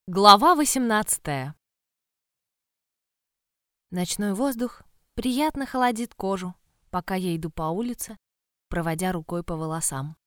Глава 18. Ночной воздух приятно холодит кожу, пока я иду по улице, проводя рукой по волосам.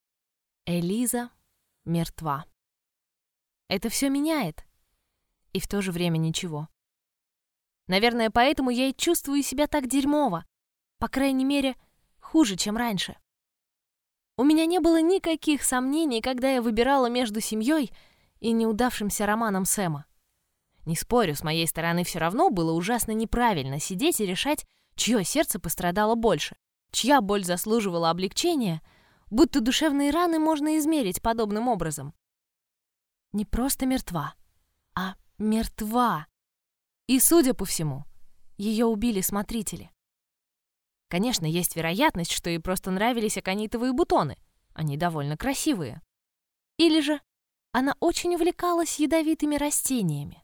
Элиза мертва. Это все меняет, и в то же время ничего. Наверное, поэтому я и чувствую себя так дерьмово, по крайней мере, хуже, чем раньше. У меня не было никаких сомнений, когда я выбирала между семьей и неудавшимся романом Сэма. Не спорю, с моей стороны все равно было ужасно неправильно сидеть и решать, чье сердце пострадало больше, чья боль заслуживала облегчения, будто душевные раны можно измерить подобным образом. Не просто мертва, а мертва. И, судя по всему, ее убили смотрители. Конечно, есть вероятность, что ей просто нравились аконитовые бутоны. Они довольно красивые. Или же она очень увлекалась ядовитыми растениями.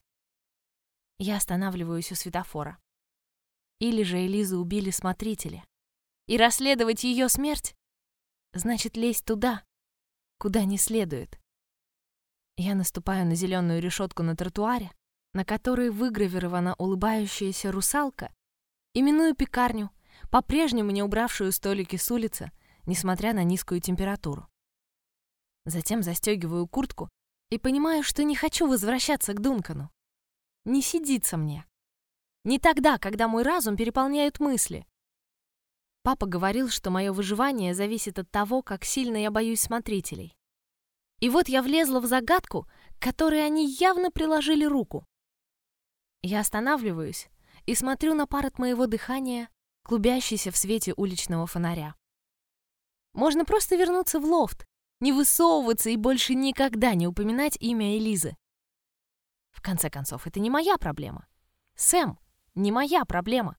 Я останавливаюсь у светофора. Или же Элизу убили смотрители. И расследовать ее смерть значит лезть туда, куда не следует. Я наступаю на зеленую решетку на тротуаре, на которой выгравирована улыбающаяся русалка, и миную пекарню, по-прежнему не убравшую столики с улицы, несмотря на низкую температуру. Затем застегиваю куртку и понимаю, что не хочу возвращаться к Дункану. Не сидится мне. Не тогда, когда мой разум переполняют мысли. Папа говорил, что мое выживание зависит от того, как сильно я боюсь смотрителей. И вот я влезла в загадку, к которой они явно приложили руку. Я останавливаюсь и смотрю на пар от моего дыхания, клубящийся в свете уличного фонаря. Можно просто вернуться в лофт, не высовываться и больше никогда не упоминать имя Элизы. В конце концов, это не моя проблема. Сэм, не моя проблема.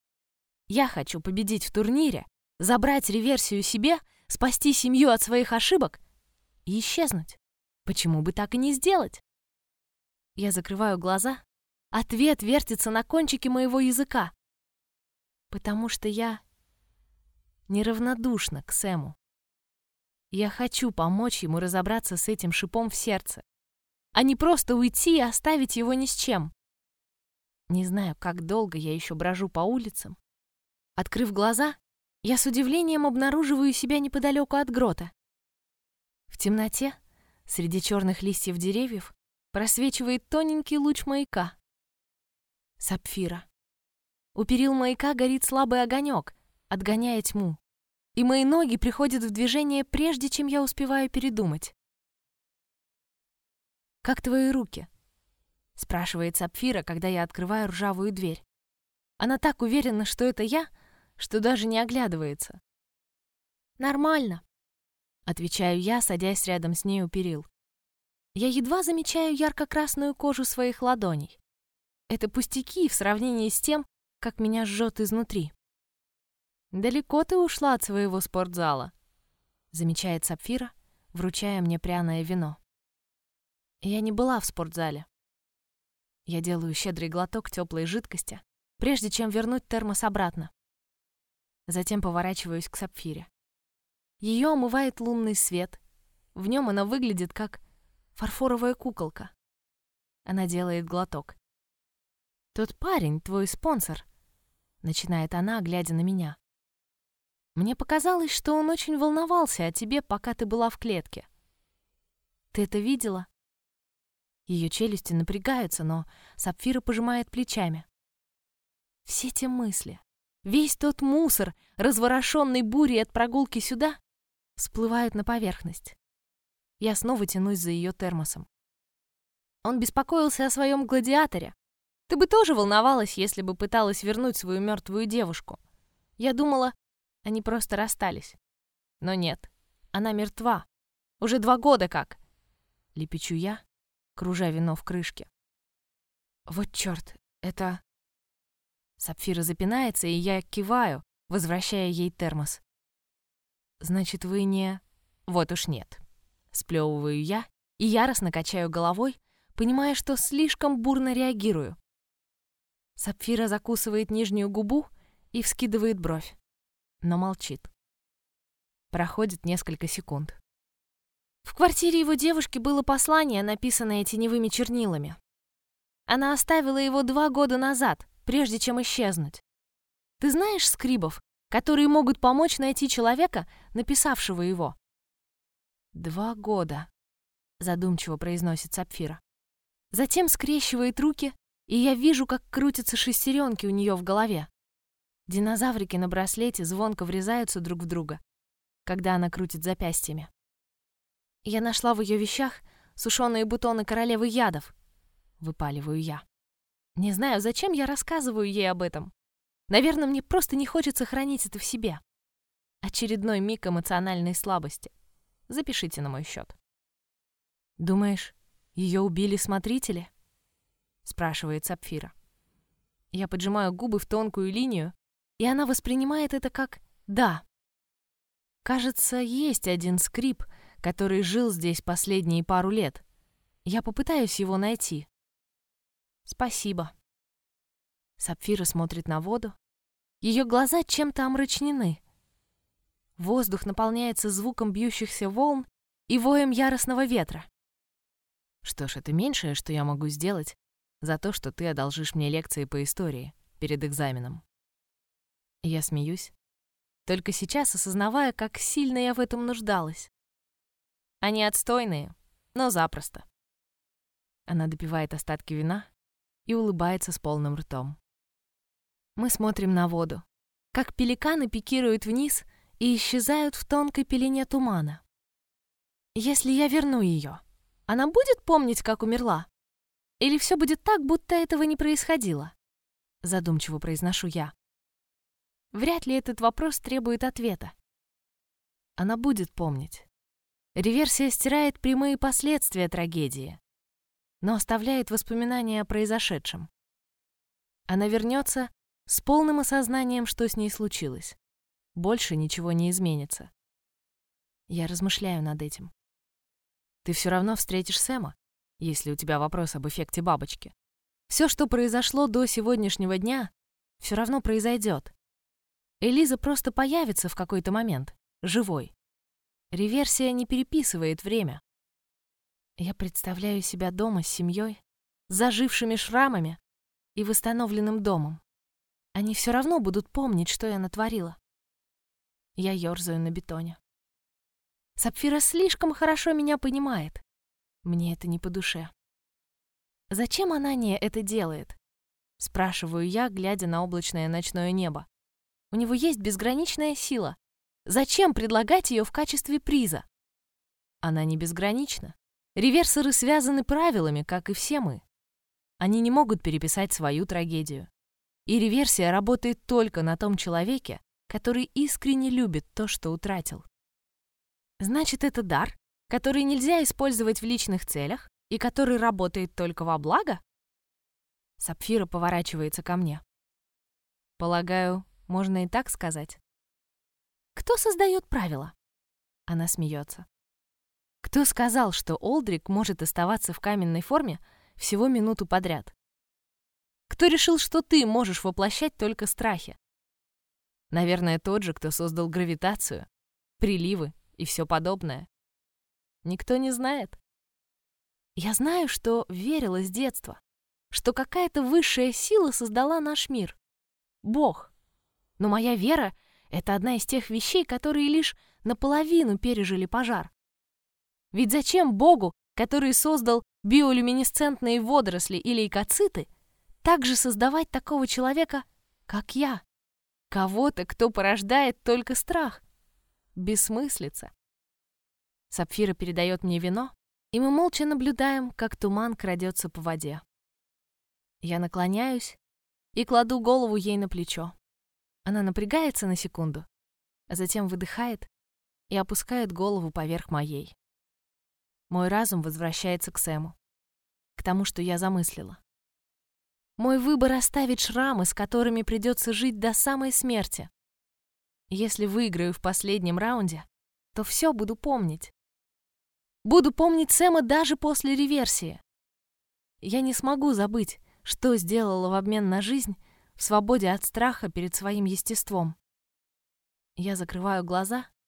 Я хочу победить в турнире, забрать реверсию себе, спасти семью от своих ошибок и исчезнуть. Почему бы так и не сделать? Я закрываю глаза. Ответ вертится на кончике моего языка. Потому что я неравнодушна к Сэму. Я хочу помочь ему разобраться с этим шипом в сердце, а не просто уйти и оставить его ни с чем. Не знаю, как долго я еще брожу по улицам. Открыв глаза, я с удивлением обнаруживаю себя неподалеку от грота. В темноте, среди черных листьев деревьев, просвечивает тоненький луч маяка. Сапфира. У перил маяка горит слабый огонек, отгоняя тьму, и мои ноги приходят в движение, прежде чем я успеваю передумать. «Как твои руки?» — спрашивает Сапфира, когда я открываю ржавую дверь. Она так уверена, что это я, что даже не оглядывается. «Нормально», — отвечаю я, садясь рядом с ней у перил. Я едва замечаю ярко-красную кожу своих ладоней. Это пустяки в сравнении с тем, как меня жжет изнутри. «Далеко ты ушла от своего спортзала», — замечает Сапфира, вручая мне пряное вино. Я не была в спортзале. Я делаю щедрый глоток теплой жидкости, прежде чем вернуть термос обратно. Затем поворачиваюсь к Сапфире. Ее омывает лунный свет. В нем она выглядит как фарфоровая куколка. Она делает глоток. «Тот парень, твой спонсор», — начинает она, глядя на меня. «Мне показалось, что он очень волновался о тебе, пока ты была в клетке. Ты это видела?» Ее челюсти напрягаются, но Сапфира пожимает плечами. Все те мысли, весь тот мусор, разворошенный бурей от прогулки сюда, всплывают на поверхность. Я снова тянусь за ее термосом. Он беспокоился о своем гладиаторе. Ты бы тоже волновалась, если бы пыталась вернуть свою мертвую девушку. Я думала, они просто расстались. Но нет, она мертва. Уже 2 года как. Лепечу я, кружа вино в крышке. Вот черт, это... Сапфира запинается, и я киваю, возвращая ей термос. Значит, вы не... Вот уж нет. Сплевываю я и яростно качаю головой, понимая, что слишком бурно реагирую. Сапфира закусывает нижнюю губу и вскидывает бровь, но молчит. Проходит несколько секунд. В квартире его девушки было послание, написанное теневыми чернилами. Она оставила его 2 года назад, прежде чем исчезнуть. Ты знаешь скрибов, которые могут помочь найти человека, написавшего его? 2 года, задумчиво произносит Сапфира. Затем скрещивает руки, и я вижу, как крутятся шестеренки у нее в голове. Динозаврики на браслете звонко врезаются друг в друга, когда она крутит запястьями. Я нашла в ее вещах сушеные бутоны королевы ядов. Выпаливаю я. Не знаю, зачем я рассказываю ей об этом. Наверное, мне просто не хочется хранить это в себе. Очередной миг эмоциональной слабости. Запишите на мой счет. Думаешь, ее убили смотрители? Спрашивает Сапфира. Я поджимаю губы в тонкую линию, и она воспринимает это как «да». Кажется, есть один скрип, который жил здесь последние пару лет. Я попытаюсь его найти. Спасибо. Сапфира смотрит на воду. Ее глаза чем-то омрачнены. Воздух наполняется звуком бьющихся волн и воем яростного ветра. Что ж, это меньшее, что я могу сделать за то, что ты одолжишь мне лекции по истории перед экзаменом. Я смеюсь, только сейчас осознавая, как сильно я в этом нуждалась. Они отстойные, но запросто. Она допивает остатки вина и улыбается с полным ртом. Мы смотрим на воду, как пеликаны пикируют вниз и исчезают в тонкой пелене тумана. Если я верну ее, она будет помнить, как умерла? Или все будет так, будто этого не происходило? Задумчиво произношу я. Вряд ли этот вопрос требует ответа. Она будет помнить. Реверсия стирает прямые последствия трагедии, но оставляет воспоминания о произошедшем. Она вернется с полным осознанием, что с ней случилось. Больше ничего не изменится. Я размышляю над этим. Ты все равно встретишь Сэма, если у тебя вопрос об эффекте бабочки. Все, что произошло до сегодняшнего дня, все равно произойдет. Элиза просто появится в какой-то момент, живой. Реверсия не переписывает время. Я представляю себя дома с семьей, с зажившими шрамами и восстановленным домом. Они все равно будут помнить, что я натворила. Я ёрзаю на бетоне. Сапфира слишком хорошо меня понимает. Мне это не по душе. Зачем Анания это делает? Спрашиваю я, глядя на облачное ночное небо. У него есть безграничная сила. Зачем предлагать ее в качестве приза? Она не безгранична. Реверсоры связаны правилами, как и все мы. Они не могут переписать свою трагедию. И реверсия работает только на том человеке, который искренне любит то, что утратил. Значит, это дар, который нельзя использовать в личных целях и который работает только во благо? Сапфира поворачивается ко мне. Полагаю, можно и так сказать. Кто создает правила? Она смеется. Кто сказал, что Олдрик может оставаться в каменной форме всего минуту подряд? Кто решил, что ты можешь воплощать только страхи? Наверное, тот же, кто создал гравитацию, приливы и все подобное. Никто не знает. Я знаю, что верила с детства, что какая-то высшая сила создала наш мир. Бог. Но моя вера — это одна из тех вещей, которые лишь наполовину пережили пожар. Ведь зачем Богу, который создал биолюминесцентные водоросли и лейкоциты, также создавать такого человека, как я? Кого-то, кто порождает только страх. Бессмыслица. Сапфира передает мне вино, и мы молча наблюдаем, как туман крадется по воде. Я наклоняюсь и кладу голову ей на плечо. Она напрягается на секунду, а затем выдыхает и опускает голову поверх моей. Мой разум возвращается к Сэму, к тому, что я замыслила. Мой выбор оставить шрамы, с которыми придется жить до самой смерти. Если выиграю в последнем раунде, то все буду помнить. Буду помнить Сэма даже после реверсии. Я не смогу забыть, что сделала в обмен на жизнь в свободе от страха перед своим естеством. Я закрываю глаза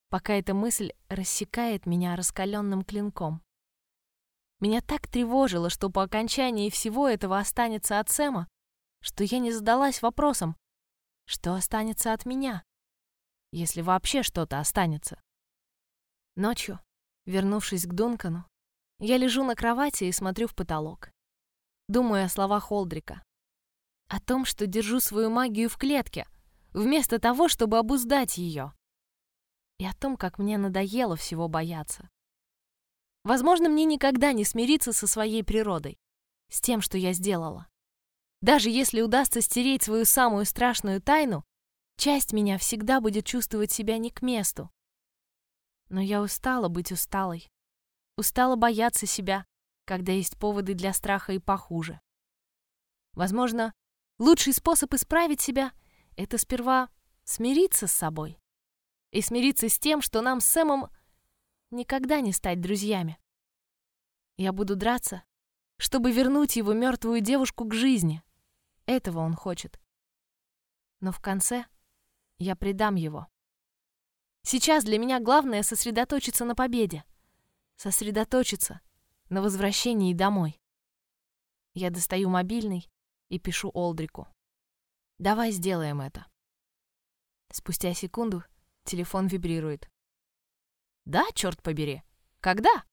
пока эта мысль рассекает меня раскаленным клинком. Меня так тревожило, что по окончании всего этого останется от Сэма, что я не задалась вопросом, что останется от меня, если вообще что-то останется. Ночью, вернувшись к Дункану, я лежу на кровати и смотрю в потолок. Думаю о словах Олдрика. О том, что держу свою магию в клетке, вместо того, чтобы обуздать ее. И о том, как мне надоело всего бояться. Возможно, мне никогда не смириться со своей природой, с тем, что я сделала. Даже если удастся стереть свою самую страшную тайну, часть меня всегда будет чувствовать себя не к месту. Но я устала быть усталой. Устала бояться себя, когда есть поводы для страха и похуже. Возможно, лучший способ исправить себя — это сперва смириться с собой. И смириться с тем, что нам с Сэмом никогда не стать друзьями. Я буду драться, чтобы вернуть его мертвую девушку к жизни. Этого он хочет. Но в конце я предам его. Сейчас для меня главное сосредоточиться на победе. Сосредоточиться на возвращении домой. Я достаю мобильный и пишу Олдрику. «Давай сделаем это». Спустя секунду телефон вибрирует. «Да, черт побери. Когда?»